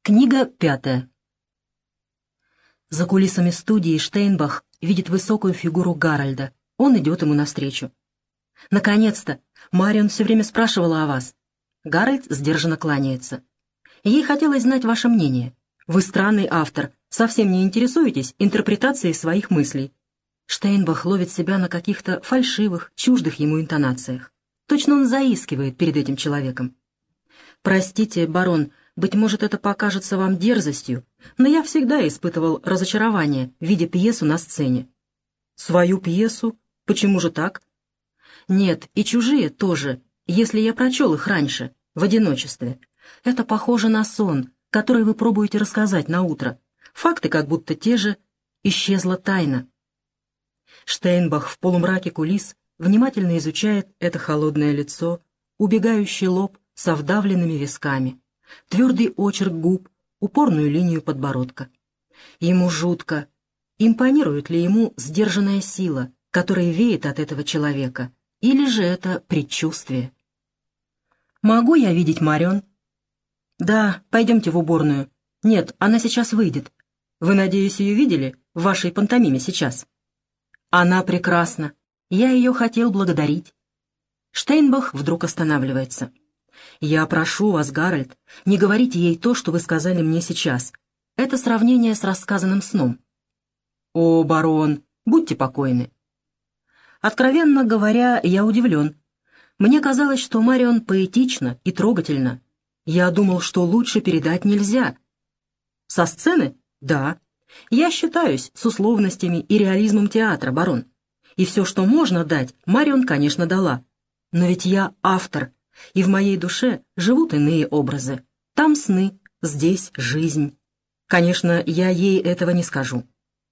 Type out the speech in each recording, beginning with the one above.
Книга 5. За кулисами студии Штейнбах видит высокую фигуру Гарольда. Он идет ему навстречу. «Наконец-то! Марион все время спрашивала о вас». Гарольд сдержанно кланяется. «Ей хотелось знать ваше мнение. Вы странный автор, совсем не интересуетесь интерпретацией своих мыслей». Штейнбах ловит себя на каких-то фальшивых, чуждых ему интонациях. Точно он заискивает перед этим человеком. «Простите, барон, быть может, это покажется вам дерзостью, но я всегда испытывал разочарование, видя пьесу на сцене». «Свою пьесу? Почему же так?» «Нет, и чужие тоже, если я прочел их раньше, в одиночестве. Это похоже на сон, который вы пробуете рассказать на утро. Факты как будто те же. Исчезла тайна». Штейнбах в полумраке кулис внимательно изучает это холодное лицо, убегающий лоб со вдавленными висками, твердый очерк губ, упорную линию подбородка. Ему жутко. Импонирует ли ему сдержанная сила, которая веет от этого человека, или же это предчувствие? «Могу я видеть Марион?» «Да, пойдемте в уборную. Нет, она сейчас выйдет. Вы, надеюсь, ее видели в вашей пантомиме сейчас?» «Она прекрасна. Я ее хотел благодарить». Штейнбах вдруг останавливается. «Я прошу вас, Гарольд, не говорите ей то, что вы сказали мне сейчас. Это сравнение с рассказанным сном». «О, барон, будьте покойны». Откровенно говоря, я удивлен. Мне казалось, что Марион поэтична и трогательна. Я думал, что лучше передать нельзя. Со сцены? Да. Я считаюсь с условностями и реализмом театра, барон. И все, что можно дать, Марион, конечно, дала. Но ведь я автор, и в моей душе живут иные образы. Там сны, здесь жизнь. Конечно, я ей этого не скажу.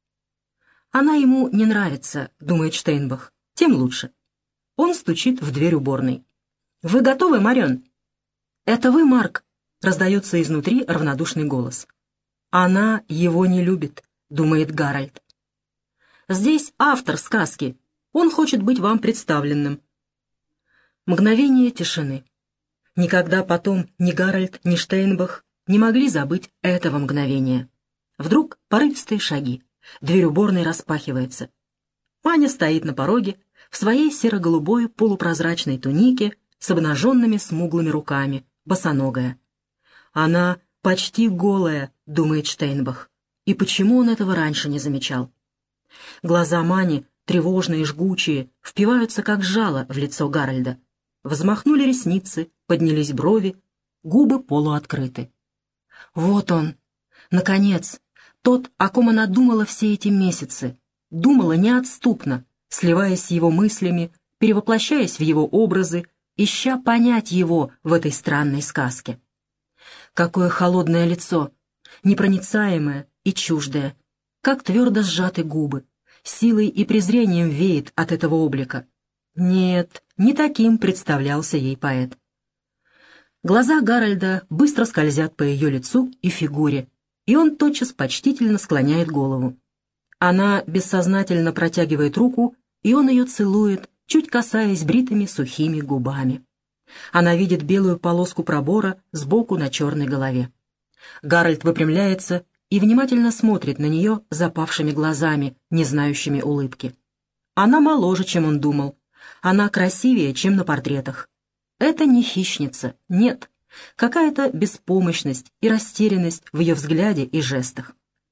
Она ему не нравится, думает Штейнбах, тем лучше. Он стучит в дверь уборной. «Вы готовы, Марион?» «Это вы, Марк?» — раздается изнутри равнодушный голос. «Она его не любит», — думает Гарольд. «Здесь автор сказки. Он хочет быть вам представленным». Мгновение тишины. Никогда потом ни Гарольд, ни Штейнбах не могли забыть этого мгновения. Вдруг порывистые шаги. Дверь уборной распахивается. Маня стоит на пороге в своей серо-голубой полупрозрачной тунике с обнаженными смуглыми руками, босоногая. Она почти голая, думает Штейнбах. И почему он этого раньше не замечал? Глаза Мани, тревожные и жгучие, впиваются как жало в лицо Гарольда. Взмахнули ресницы, поднялись брови, губы полуоткрыты. Вот он, наконец, тот, о ком она думала все эти месяцы, думала неотступно, сливаясь с его мыслями, перевоплощаясь в его образы, ища понять его в этой странной сказке. Какое холодное лицо, непроницаемое и чуждое, как твердо сжаты губы, силой и презрением веет от этого облика. Нет, не таким представлялся ей поэт. Глаза Гарольда быстро скользят по ее лицу и фигуре, и он тотчас почтительно склоняет голову. Она бессознательно протягивает руку, и он ее целует, чуть касаясь бритыми сухими губами. Она видит белую полоску пробора сбоку на черной голове. Гарольд выпрямляется и внимательно смотрит на нее запавшими глазами, не знающими улыбки. Она моложе, чем он думал. Она красивее, чем на портретах. Это не хищница, нет. Какая-то беспомощность и растерянность в ее взгляде и жестах.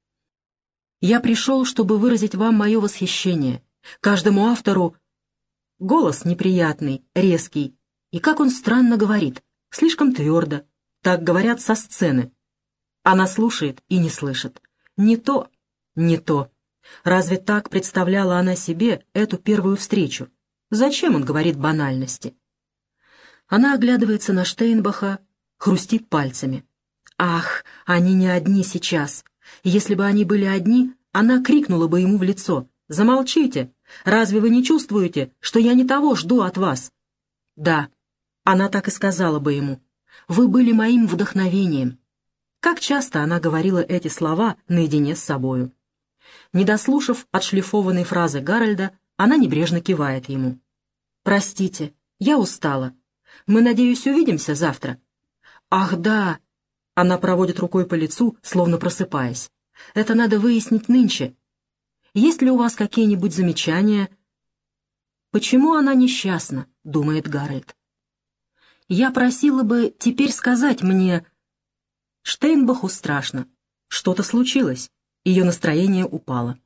«Я пришел, чтобы выразить вам мое восхищение. Каждому автору...» Голос неприятный, резкий. И как он странно говорит, слишком твердо. Так говорят со сцены. Она слушает и не слышит. Не то, не то. Разве так представляла она себе эту первую встречу? Зачем он говорит банальности? Она оглядывается на Штейнбаха, хрустит пальцами. Ах, они не одни сейчас. Если бы они были одни, она крикнула бы ему в лицо: «Замолчите! Разве вы не чувствуете, что я не того жду от вас?» Да, она так и сказала бы ему: «Вы были моим вдохновением». Как часто она говорила эти слова наедине с собою. Не дослушав отшлифованной фразы Гарольда, она небрежно кивает ему. «Простите, я устала. Мы, надеюсь, увидимся завтра». «Ах, да! Она проводит рукой по лицу, словно просыпаясь. Это надо выяснить нынче. Есть ли у вас какие-нибудь замечания? Почему она несчастна, думает Гарольд. Я просила бы теперь сказать мне... Штейнбаху страшно. Что-то случилось. Ее настроение упало.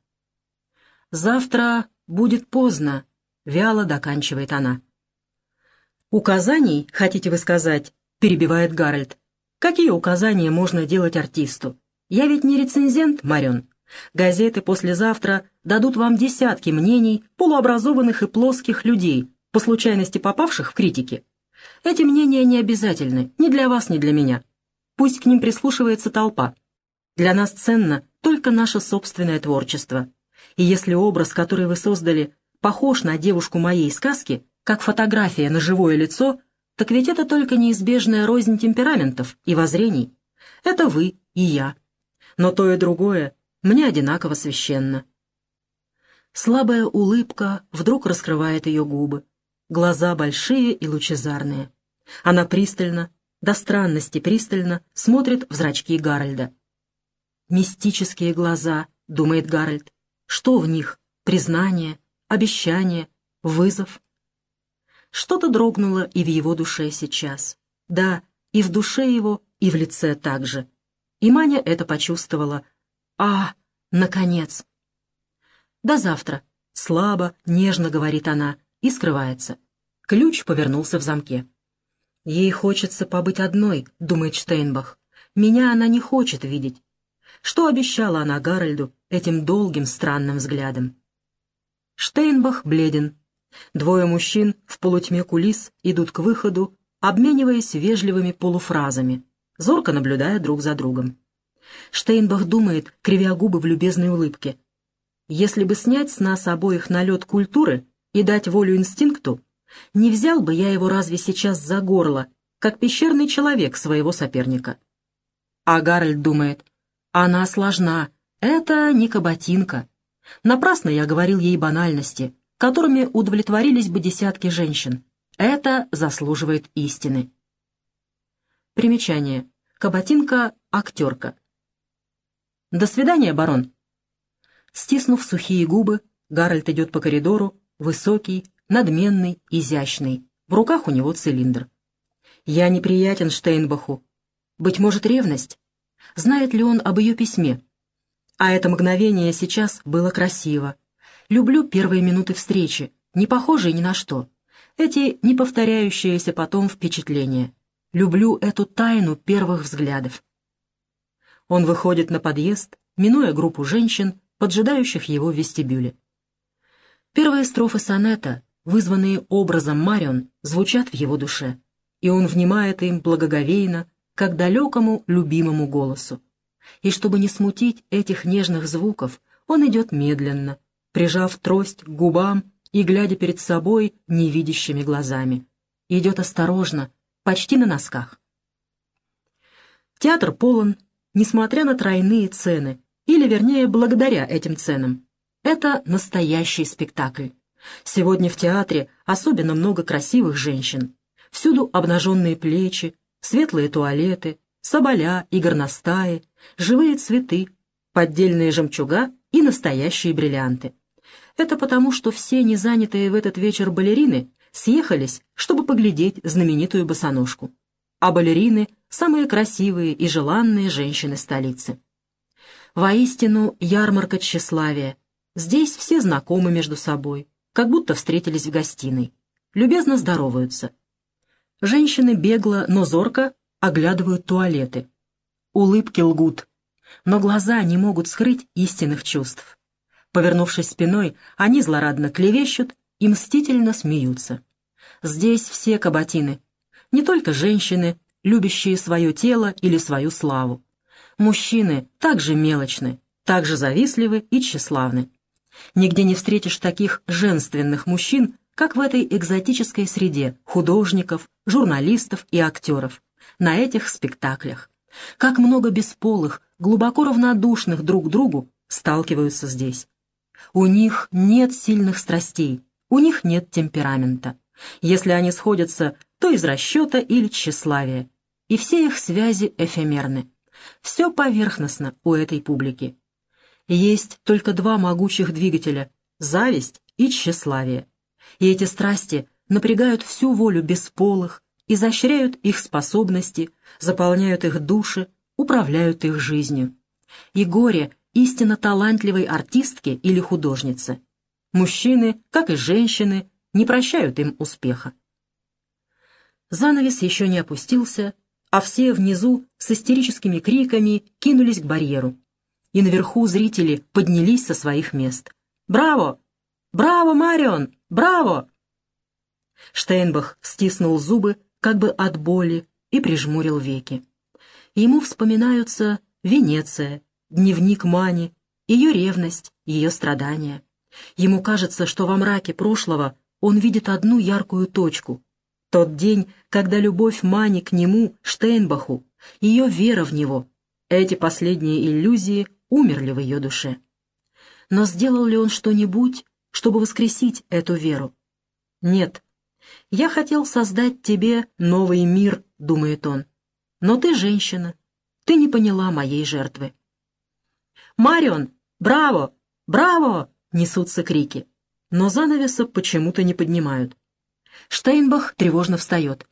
«Завтра будет поздно», — вяло доканчивает она. «Указаний, хотите вы сказать?» — перебивает Гарольд. «Какие указания можно делать артисту? Я ведь не рецензент, Марион. Газеты послезавтра дадут вам десятки мнений полуобразованных и плоских людей, по случайности попавших в критики. Эти мнения не обязательны ни для вас, ни для меня. Пусть к ним прислушивается толпа. Для нас ценно только наше собственное творчество. И если образ, который вы создали, похож на девушку моей сказки, как фотография на живое лицо, так ведь это только неизбежная рознь темпераментов и воззрений. Это вы и я. Но то и другое мне одинаково священно». Слабая улыбка вдруг раскрывает ее губы. Глаза большие и лучезарные. Она пристально, до странности пристально, смотрит в зрачки Гарольда. «Мистические глаза», — думает Гарольд. «Что в них? Признание, обещание, вызов?» Что-то дрогнуло и в его душе сейчас. Да, и в душе его, и в лице также. И Маня это почувствовала. «А, наконец!» «До завтра», — слабо, нежно говорит она и скрывается. Ключ повернулся в замке. «Ей хочется побыть одной», — думает Штейнбах. «Меня она не хочет видеть». Что обещала она Гарольду этим долгим странным взглядом? Штейнбах бледен. Двое мужчин в полутьме кулис идут к выходу, обмениваясь вежливыми полуфразами, зорко наблюдая друг за другом. Штейнбах думает, кривя губы в любезной улыбке. «Если бы снять с нас обоих налет культуры и дать волю инстинкту, не взял бы я его разве сейчас за горло, как пещерный человек своего соперника?» А Гарольд думает, она сложна, это не каботинка. Напрасно я говорил ей банальности, которыми удовлетворились бы десятки женщин. Это заслуживает истины. Примечание. Каботинка — актерка. «До свидания, барон». Стиснув сухие губы, Гарольд идет по коридору, высокий, надменный, изящный. В руках у него цилиндр. «Я неприятен Штейнбаху. Быть может, ревность? Знает ли он об ее письме? А это мгновение сейчас было красиво. Люблю первые минуты встречи, не похожие ни на что. Эти не повторяющиеся потом впечатления. Люблю эту тайну первых взглядов». Он выходит на подъезд, минуя группу женщин, поджидающих его в вестибюле. Первые строфы сонета, вызванные образом Марион, звучат в его душе, и он внимает им благоговейно, как далекому любимому голосу. И чтобы не смутить этих нежных звуков, он идет медленно, прижав трость к губам и глядя перед собой невидящими глазами. Идет осторожно, почти на носках. Театр полон, несмотря на тройные цены, или, вернее, благодаря этим ценам. Это настоящий спектакль. Сегодня в театре особенно много красивых женщин. Всюду обнаженные плечи, светлые туалеты, соболя и горностаи, живые цветы, поддельные жемчуга и настоящие бриллианты. Это потому, что все незанятые в этот вечер балерины съехались, чтобы поглядеть знаменитую босоножку. А балерины — самые красивые и желанные женщины столицы. Воистину, ярмарка тщеславия. Здесь все знакомы между собой, как будто встретились в гостиной. Любезно здороваются. Женщины бегло, но зорко оглядывают туалеты. Улыбки лгут, но глаза не могут скрыть истинных чувств. Повернувшись спиной, они злорадно клевещут и мстительно смеются. Здесь все каботины, не только женщины, любящие свое тело или свою славу. Мужчины также мелочны, также завистливы и тщеславны. Нигде не встретишь таких женственных мужчин, как в этой экзотической среде художников, журналистов и актеров, на этих спектаклях. Как много бесполых, глубоко равнодушных друг к другу сталкиваются здесь. У них нет сильных страстей, у них нет темперамента. Если они сходятся, то из расчета или тщеславия. и все их связи эфемерны. Все поверхностно у этой публики. Есть только два могучих двигателя — зависть и тщеславие. И эти страсти напрягают всю волю бесполых, изощряют их способности, заполняют их души, управляют их жизнью. И горе истинно талантливой артистки или художницы. Мужчины, как и женщины, не прощают им успеха. Занавес еще не опустился, а все внизу с истерическими криками кинулись к барьеру. И наверху зрители поднялись со своих мест. «Браво! Браво, Марион! Браво!» Штейнбах стиснул зубы, как бы от боли, и прижмурил веки. Ему вспоминаются Венеция, дневник Мани, ее ревность, ее страдания. Ему кажется, что во мраке прошлого он видит одну яркую точку. Тот день, когда любовь Мани к нему, Штейнбаху, ее вера в него, эти последние иллюзии умерли в ее душе. Но сделал ли он что-нибудь, чтобы воскресить эту веру? Нет. «Я хотел создать тебе новый мир», — думает он. «Но ты женщина, ты не поняла моей жертвы». «Марион! Браво! Браво!» — несутся крики. Но занавеса почему-то не поднимают. Штейнбах тревожно встает.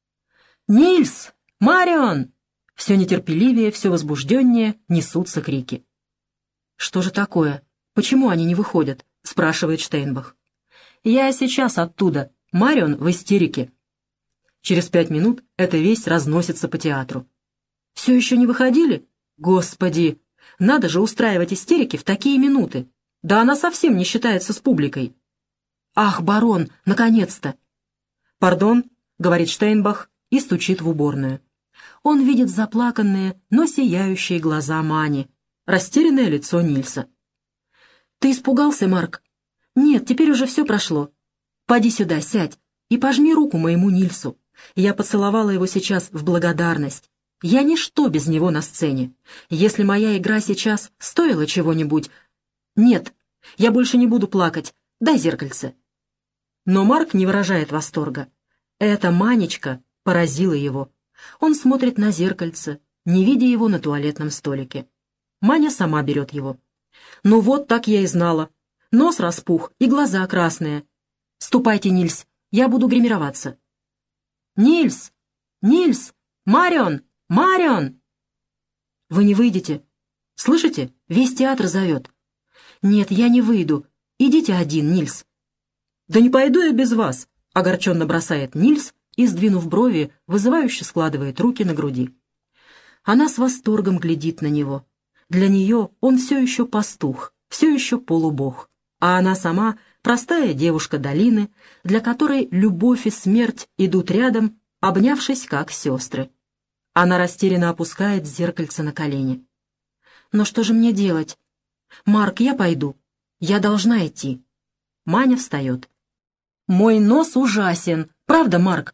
«Нильс! Марион!» Все нетерпеливее, все возбужденнее несутся крики. «Что же такое? Почему они не выходят?» — спрашивает Штейнбах. «Я сейчас оттуда. Марион в истерике». Через 5 минут эта весть разносится по театру. «Все еще не выходили? Господи! Надо же устраивать истерики в такие минуты! Да она совсем не считается с публикой!» «Ах, барон, наконец-то!» «Пардон», — говорит Штейнбах и стучит в уборную. Он видит заплаканные, но сияющие глаза Мани, растерянное лицо Нильса. «Ты испугался, Марк?» «Нет, теперь уже все прошло. Поди сюда, сядь и пожми руку моему Нильсу. Я поцеловала его сейчас в благодарность. Я ничто без него на сцене. Если моя игра сейчас стоила чего-нибудь... Нет, я больше не буду плакать. Дай зеркальце». Но Марк не выражает восторга. Эта Манечка поразила его. Он смотрит на зеркальце, не видя его на туалетном столике. Маня сама берет его. «Ну вот, так я и знала. Нос распух и глаза красные. Ступайте, Нильс, я буду гримироваться». «Нильс! Нильс! Марион! Марион!» «Вы не выйдете. Слышите? Весь театр зовет». «Нет, я не выйду. Идите один, Нильс». «Да не пойду я без вас», — огорченно бросает Нильс и, сдвинув брови, вызывающе складывает руки на груди. Она с восторгом глядит на него. Для нее он все еще пастух, все еще полубог, а она сама простая девушка долины, для которой любовь и смерть идут рядом, обнявшись как сестры. Она растерянно опускает зеркальце на колени. «Но что же мне делать? Марк, я пойду. Я должна идти». Маня встает. «Мой нос ужасен, правда, Марк?»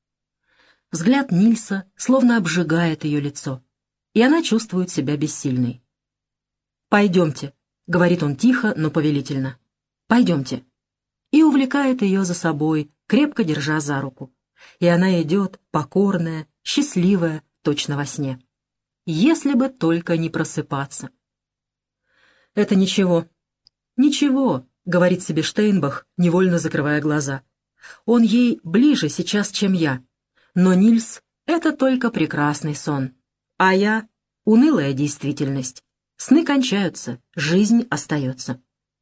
Взгляд Нильса словно обжигает ее лицо, и она чувствует себя бессильной. «Пойдемте», — говорит он тихо, но повелительно. «Пойдемте». И увлекает ее за собой, крепко держа за руку. И она идет, покорная, счастливая, точно во сне. Если бы только не просыпаться. «Это ничего, ничего», — говорит себе Штейнбах, невольно закрывая глаза. «Он ей ближе сейчас, чем я. Но Нильс — это только прекрасный сон. А я — унылая действительность. Сны кончаются, жизнь остается».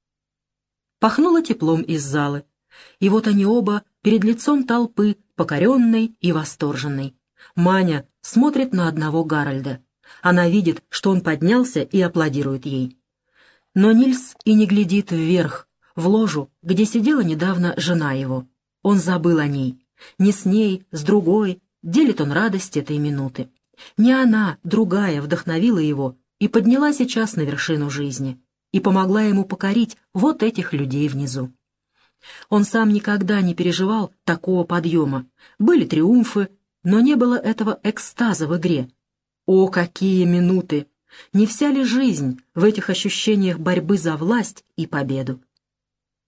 Пахнуло теплом из залы. И вот они оба перед лицом толпы, покоренной и восторженной. Маня смотрит на одного Гарольда. Она видит, что он поднялся и аплодирует ей. Но Нильс и не глядит вверх, в ложу, где сидела недавно жена его. Он забыл о ней. Не с ней, с другой делит он радость этой минуты. Не она, другая, вдохновила его и подняла сейчас на вершину жизни, и помогла ему покорить вот этих людей внизу. Он сам никогда не переживал такого подъема. Были триумфы, но не было этого экстаза в игре. О, какие минуты! Не вся ли жизнь в этих ощущениях борьбы за власть и победу?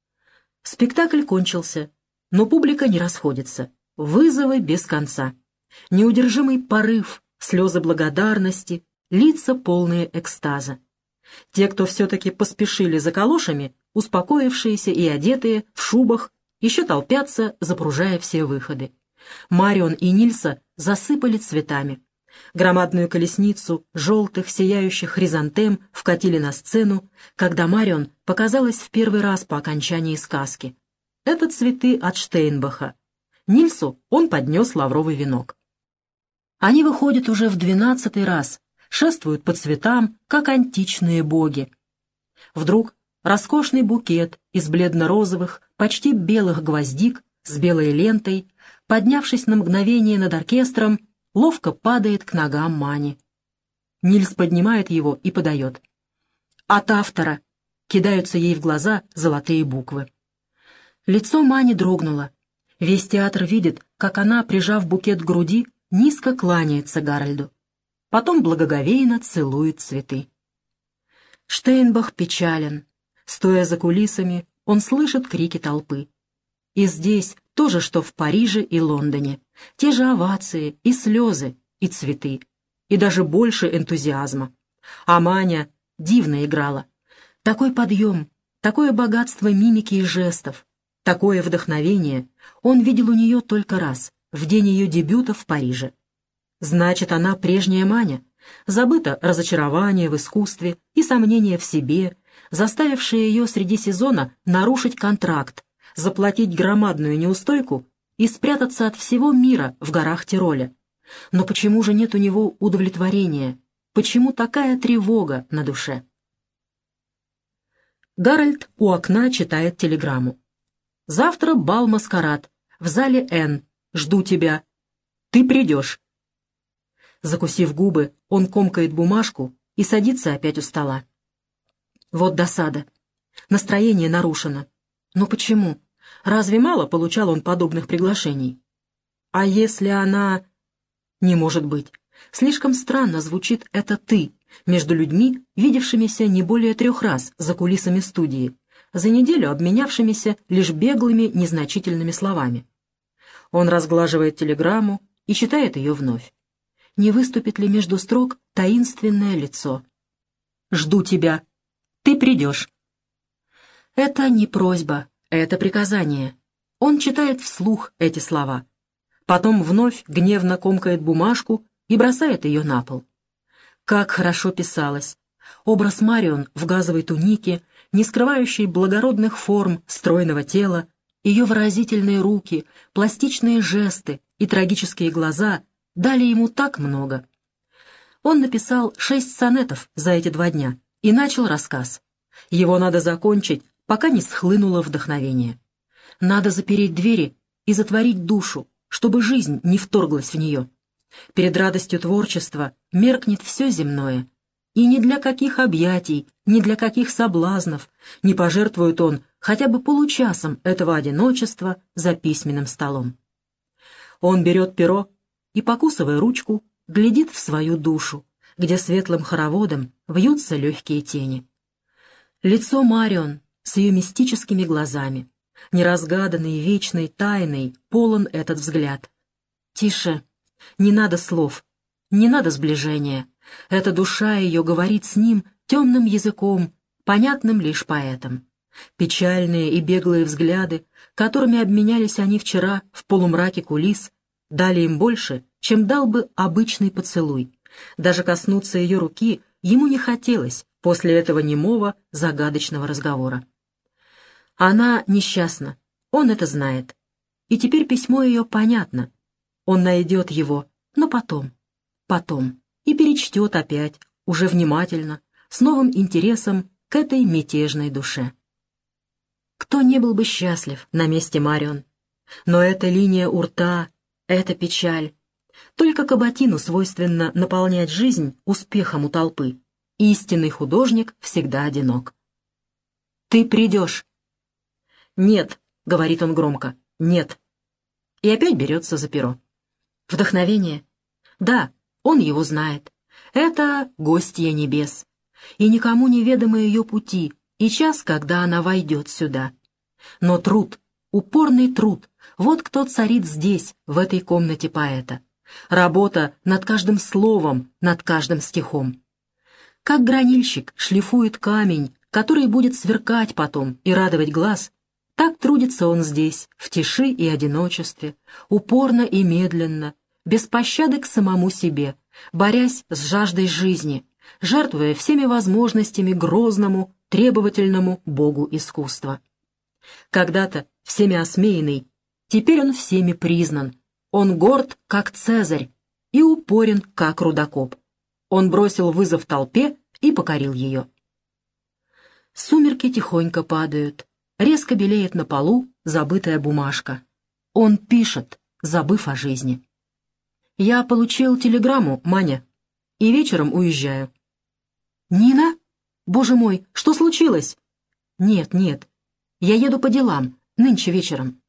Спектакль кончился, но публика не расходится. Вызовы без конца. неудержимый порыв, слезы благодарности, лица полные экстаза. Те, кто все-таки поспешили за калошами, успокоившиеся и одетые, в шубах, еще толпятся, запружая все выходы. Марион и Нильса засыпали цветами. Громадную колесницу желтых сияющих хризантем вкатили на сцену, когда Марион показалась в первый раз по окончании сказки. Это цветы от Штейнбаха. Нильсу он поднес лавровый венок. Они выходят уже в 12-й раз, шествуют по цветам, как античные боги. Вдруг роскошный букет из бледно-розовых, почти белых гвоздик с белой лентой, поднявшись на мгновение над оркестром, ловко падает к ногам Мани. Нильс поднимает его и подает. «От автора!» — кидаются ей в глаза золотые буквы. Лицо Мани дрогнуло. Весь театр видит, как она, прижав букет к груди, низко кланяется Гарольду. Потом благоговейно целует цветы. Штейнбах печален. Стоя за кулисами, он слышит крики толпы. И здесь то же, что в Париже и Лондоне. Те же овации, и слезы, и цветы, и даже больше энтузиазма. А Маня дивно играла. Такой подъем, такое богатство мимики и жестов, такое вдохновение он видел у нее только раз, в день ее дебюта в Париже. Значит, она прежняя Маня, забыто разочарование в искусстве и сомнение в себе, заставившее ее среди сезона нарушить контракт, заплатить громадную неустойку и спрятаться от всего мира в горах Тироля. Но почему же нет у него удовлетворения? Почему такая тревога на душе? Гарольд у окна читает телеграмму. «Завтра бал-маскарад. В зале Н. Жду тебя. Ты придешь». Закусив губы, он комкает бумажку и садится опять у стола. Вот досада. Настроение нарушено. Но почему? Разве мало получал он подобных приглашений? А если она... Не может быть. Слишком странно звучит это «ты» между людьми, видевшимися не более 3 раз за кулисами студии, за неделю обменявшимися лишь беглыми незначительными словами. Он разглаживает телеграмму и читает ее вновь. Не выступит ли между строк таинственное лицо? «Жду тебя. Ты придешь». Это не просьба, это приказание. Он читает вслух эти слова. Потом вновь гневно комкает бумажку и бросает ее на пол. Как хорошо писалось. Образ Марион в газовой тунике, не скрывающей благородных форм стройного тела, ее выразительные руки, пластичные жесты и трагические глаза дали ему так много. Он написал 6 сонетов за эти 2 дня и начал рассказ. Его надо закончить, пока не схлынуло вдохновение. Надо запереть двери и затворить душу, чтобы жизнь не вторглась в нее. Перед радостью творчества меркнет все земное, и ни для каких объятий, ни для каких соблазнов не пожертвует он хотя бы получасом этого одиночества за письменным столом. Он берет перо и, покусывая ручку, глядит в свою душу, где светлым хороводом вьются легкие тени. Лицо Марион с ее мистическими глазами, неразгаданный, вечной тайной, полон этот взгляд. Тише, не надо слов, не надо сближения. Эта душа ее говорит с ним темным языком, понятным лишь поэтам. Печальные и беглые взгляды, которыми обменялись они вчера в полумраке кулис, дали им больше, чем дал бы обычный поцелуй. Даже коснуться ее руки ему не хотелось после этого немого, загадочного разговора. Она несчастна, он это знает. И теперь письмо ее понятно. Он найдет его, но потом, и перечтет опять, уже внимательно, с новым интересом к этой мятежной душе. Кто не был бы счастлив на месте Марион? Но эта линия у рта, эта печаль. Только Кабатину свойственно наполнять жизнь успехом у толпы. Истинный художник всегда одинок. «Ты придешь». «Нет», — говорит он громко, — «нет». И опять берется за перо. Вдохновение? Да, он его знает. Это гостья небес. И никому неведомы ее пути, и час, когда она войдет сюда. Но труд, упорный труд, вот кто царит здесь, в этой комнате поэта. Работа над каждым словом, над каждым стихом. Как гранильщик шлифует камень, который будет сверкать потом и радовать глаз, так трудится он здесь, в тиши и одиночестве, упорно и медленно, без пощады к самому себе, борясь с жаждой жизни, жертвуя всеми возможностями грозному, требовательному богу искусства. Когда-то всеми осмеянный, теперь он всеми признан. Он горд, как Цезарь, и упорен, как рудокоп. Он бросил вызов толпе и покорил ее. Сумерки тихонько падают, резко белеет на полу забытая бумажка. Он пишет, забыв о жизни. «Я получил телеграмму, Маня, и вечером уезжаю». «Нина? Боже мой, что случилось?» «Нет, нет, я еду по делам, нынче вечером».